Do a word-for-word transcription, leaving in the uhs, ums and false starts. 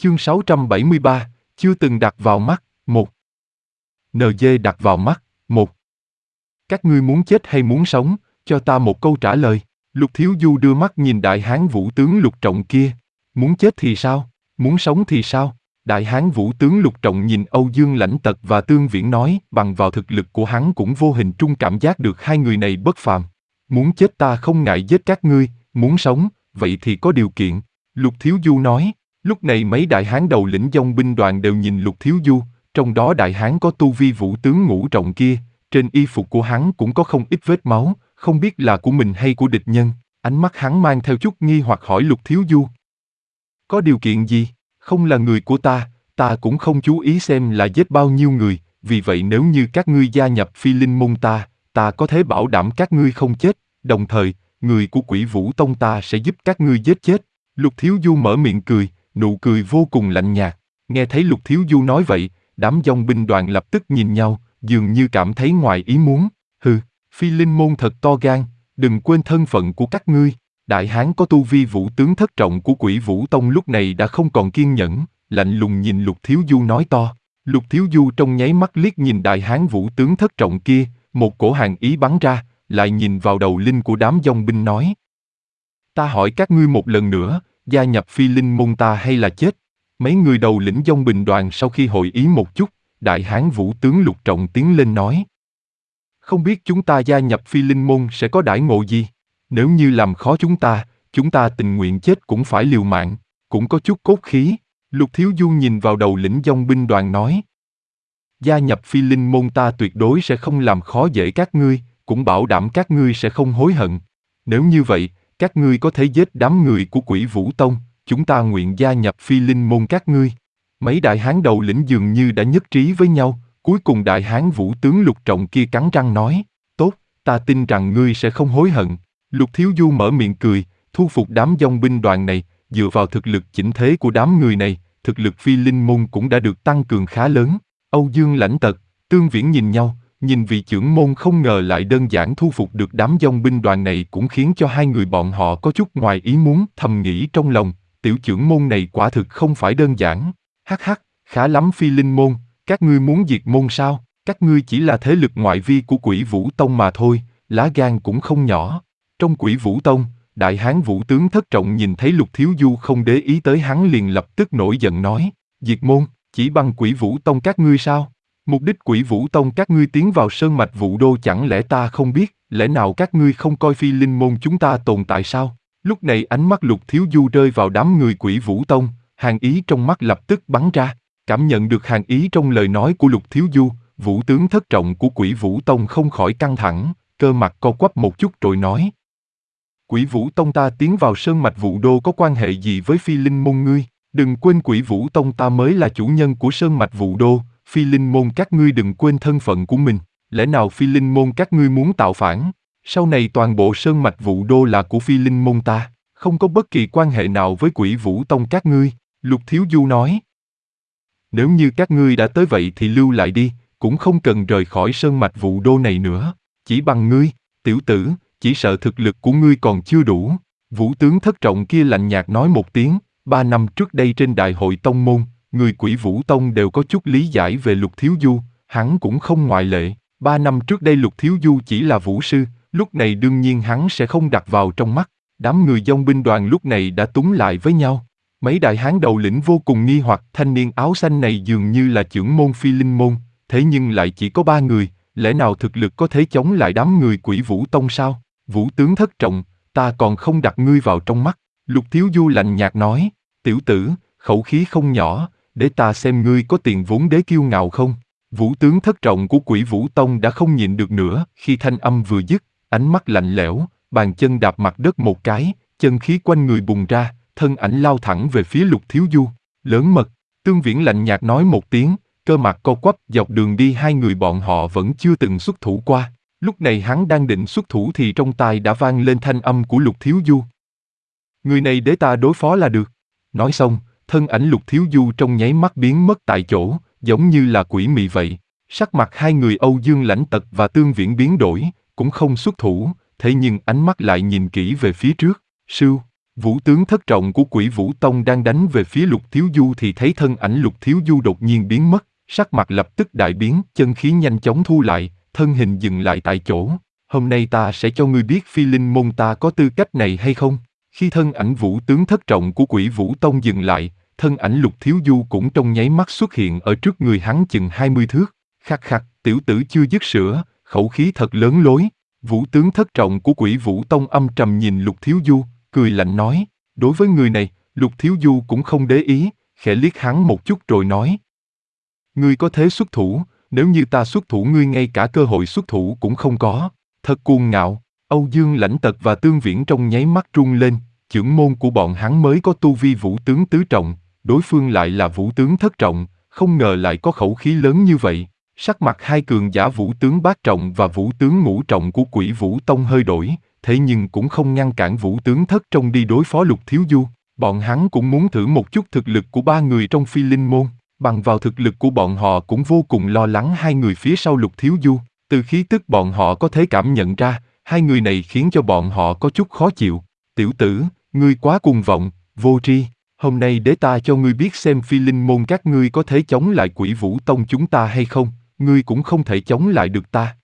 Chương sáu trăm bảy mươi ba, chưa từng đặt vào mắt, một. en giê đặt vào mắt, một. Các ngươi muốn chết hay muốn sống, cho ta một câu trả lời. Lục Thiếu Du đưa mắt nhìn đại hán vũ tướng Lục Trọng kia. Muốn chết thì sao? Muốn sống thì sao? Đại hán vũ tướng Lục Trọng nhìn Âu Dương Lãnh Tật và Tương Viễn nói, bằng vào thực lực của hắn cũng vô hình trung cảm giác được hai người này bất phàm. Muốn chết ta không ngại giết các ngươi, muốn sống, vậy thì có điều kiện. Lục Thiếu Du nói. Lúc này mấy đại hán đầu lĩnh dòng binh đoàn đều nhìn Lục Thiếu Du, trong đó đại hán có tu vi vũ tướng Ngũ Trọng kia, trên y phục của hắn cũng có không ít vết máu, không biết là của mình hay của địch nhân. Ánh mắt hắn mang theo chút nghi hoặc hỏi Lục Thiếu Du. Có điều kiện gì? Không là người của ta, ta cũng không chú ý xem là giết bao nhiêu người, vì vậy nếu như các ngươi gia nhập Phi Linh môn ta, ta có thể bảo đảm các ngươi không chết, đồng thời, người của Quỷ Vũ Tông ta sẽ giúp các ngươi giết chết. Lục Thiếu Du mở miệng cười, nụ cười vô cùng lạnh nhạt. Nghe thấy Lục Thiếu Du nói vậy, đám dòng binh đoàn lập tức nhìn nhau, dường như cảm thấy ngoài ý muốn. Hừ, Phi Linh môn thật to gan, đừng quên thân phận của các ngươi. Đại hán có tu vi vũ tướng thất trọng của Quỷ Vũ Tông lúc này đã không còn kiên nhẫn, lạnh lùng nhìn Lục Thiếu Du nói to. Lục Thiếu Du trong nháy mắt liếc nhìn đại hán vũ tướng thất trọng kia, một cổ hàn ý bắn ra, lại nhìn vào đầu linh của đám dòng binh nói. Ta hỏi các ngươi một lần nữa, gia nhập Phi Linh môn ta hay là chết? Mấy người đầu lĩnh dòng binh đoàn sau khi hội ý một chút, đại hán vũ tướng Lục Trọng tiến lên nói. Không biết chúng ta gia nhập Phi Linh môn sẽ có đãi ngộ gì? Nếu như làm khó chúng ta, chúng ta tình nguyện chết cũng phải liều mạng, cũng có chút cốt khí. Lục Thiếu Du nhìn vào đầu lĩnh dòng binh đoàn nói. Gia nhập Phi Linh môn ta tuyệt đối sẽ không làm khó dễ các ngươi, cũng bảo đảm các ngươi sẽ không hối hận. Nếu như vậy, các ngươi có thể giết đám người của Quỷ Vũ Tông, chúng ta nguyện gia nhập Phi Linh môn các ngươi. Mấy đại hán đầu lĩnh dường như đã nhất trí với nhau, cuối cùng đại hán vũ tướng Lục Trọng kia cắn răng nói, tốt, ta tin rằng ngươi sẽ không hối hận. Lục Thiếu Du mở miệng cười, thu phục đám dòng binh đoàn này, dựa vào thực lực chỉnh thế của đám người này, thực lực Phi Linh môn cũng đã được tăng cường khá lớn. Âu Dương Lãnh Tật, Tương Viễn nhìn nhau, nhìn vị trưởng môn không ngờ lại đơn giản thu phục được đám dòng binh đoàn này cũng khiến cho hai người bọn họ có chút ngoài ý muốn, thầm nghĩ trong lòng, tiểu trưởng môn này quả thực không phải đơn giản. Hắc hắc, khá lắm Phi Linh môn, các ngươi muốn diệt môn sao? Các ngươi chỉ là thế lực ngoại vi của Quỷ Vũ Tông mà thôi, lá gan cũng không nhỏ. Trong Quỷ Vũ Tông, đại hán vũ tướng thất trọng nhìn thấy Lục Thiếu Du không để ý tới hắn liền lập tức nổi giận nói, diệt môn, chỉ bằng Quỷ Vũ Tông các ngươi sao? Mục đích Quỷ Vũ Tông các ngươi tiến vào sơn mạch Vũ Đô chẳng lẽ ta không biết, lẽ nào các ngươi không coi Phi Linh môn chúng ta tồn tại sao? Lúc này ánh mắt Lục Thiếu Du rơi vào đám người Quỷ Vũ Tông, hàn ý trong mắt lập tức bắn ra. Cảm nhận được hàn ý trong lời nói của Lục Thiếu Du, vũ tướng thất trọng của Quỷ Vũ Tông không khỏi căng thẳng, cơ mặt co quắp một chút rồi nói. Quỷ Vũ Tông ta tiến vào sơn mạch Vũ Đô có quan hệ gì với Phi Linh môn ngươi? Đừng quên Quỷ Vũ Tông ta mới là chủ nhân của sơn mạch Vũ Đô, Phi Linh môn các ngươi đừng quên thân phận của mình. Lẽ nào Phi Linh môn các ngươi muốn tạo phản? Sau này toàn bộ sơn mạch Vũ Đô là của Phi Linh môn ta, không có bất kỳ quan hệ nào với Quỷ Vũ Tông các ngươi. Lục Thiếu Du nói. Nếu như các ngươi đã tới vậy thì lưu lại đi, cũng không cần rời khỏi sơn mạch Vũ Đô này nữa. Chỉ bằng ngươi, tiểu tử, chỉ sợ thực lực của ngươi còn chưa đủ. Vũ tướng thất trọng kia lạnh nhạt nói một tiếng, ba năm trước đây trên đại hội tông môn, người Quỷ Vũ Tông đều có chút lý giải về Lục Thiếu Du, hắn cũng không ngoại lệ. Ba năm trước đây Lục Thiếu Du chỉ là vũ sư, lúc này đương nhiên hắn sẽ không đặt vào trong mắt. Đám người dòng binh đoàn lúc này đã túm lại với nhau. Mấy đại hán đầu lĩnh vô cùng nghi hoặc, thanh niên áo xanh này dường như là trưởng môn Phi Linh môn, thế nhưng lại chỉ có ba người, lẽ nào thực lực có thể chống lại đám người Quỷ Vũ Tông sao? Vũ tướng thất trọng, ta còn không đặt ngươi vào trong mắt. Lục Thiếu Du lạnh nhạt nói, tiểu tử, khẩu khí không nhỏ, để ta xem ngươi có tiền vốn đế kiêu ngạo không. Vũ tướng thất trọng của Quỷ Vũ Tông đã không nhịn được nữa, khi thanh âm vừa dứt, ánh mắt lạnh lẽo, bàn chân đạp mặt đất một cái, chân khí quanh người bùng ra, thân ảnh lao thẳng về phía Lục Thiếu Du. Lớn mật, Tương Viễn lạnh nhạt nói một tiếng, cơ mặt co quắp, dọc đường đi hai người bọn họ vẫn chưa từng xuất thủ qua. Lúc này hắn đang định xuất thủ thì trong tai đã vang lên thanh âm của Lục Thiếu Du. Người này để ta đối phó là được. Nói xong, thân ảnh Lục Thiếu Du trong nháy mắt biến mất tại chỗ, giống như là quỷ mị vậy. Sắc mặt hai người Âu Dương Lãnh Tật và Tương Viễn biến đổi, cũng không xuất thủ, thế nhưng ánh mắt lại nhìn kỹ về phía trước. Sưu, Vũ tướng thất trọng của Quỷ Vũ Tông đang đánh về phía Lục Thiếu Du thì thấy thân ảnh Lục Thiếu Du đột nhiên biến mất, sắc mặt lập tức đại biến, chân khí nhanh chóng thu lại, thân hình dừng lại tại chỗ. Hôm nay ta sẽ cho ngươi biết Phi Linh môn ta có tư cách này hay không. Khi thân ảnh Vũ tướng thất trọng của Quỷ Vũ Tông dừng lại, thân ảnh Lục Thiếu Du cũng trong nháy mắt xuất hiện ở trước người hắn chừng hai mươi thước. Khắc khắc, tiểu tử chưa dứt sữa, khẩu khí thật lớn lối. Vũ tướng thất trọng của Quỷ Vũ Tông âm trầm nhìn Lục Thiếu Du, cười lạnh nói. Đối với người này, Lục Thiếu Du cũng không để ý, khẽ liếc hắn một chút rồi nói. Ngươi có thế xuất thủ, nếu như ta xuất thủ ngươi ngay cả cơ hội xuất thủ cũng không có. Thật cuồng ngạo. Âu Dương Lãnh Tật và Tương Viễn trong nháy mắt run lên, chưởng môn của bọn hắn mới có tu vi vũ tướng tứ trọng, đối phương lại là vũ tướng thất trọng, không ngờ lại có khẩu khí lớn như vậy. Sắc mặt hai cường giả vũ tướng bát trọng và vũ tướng ngũ trọng của Quỷ Vũ Tông hơi đổi, thế nhưng cũng không ngăn cản vũ tướng thất trọng đi đối phó Lục Thiếu Du. Bọn hắn cũng muốn thử một chút thực lực của ba người trong Phi Linh môn, bằng vào thực lực của bọn họ cũng vô cùng lo lắng hai người phía sau Lục Thiếu Du. Từ khí tức bọn họ có thể cảm nhận ra, hai người này khiến cho bọn họ có chút khó chịu. Tiểu tử, ngươi quá cuồng vọng, vô tri. Hôm nay để ta cho ngươi biết xem Phi Linh môn các ngươi có thể chống lại Quỷ Vũ Tông chúng ta hay không, ngươi cũng không thể chống lại được ta.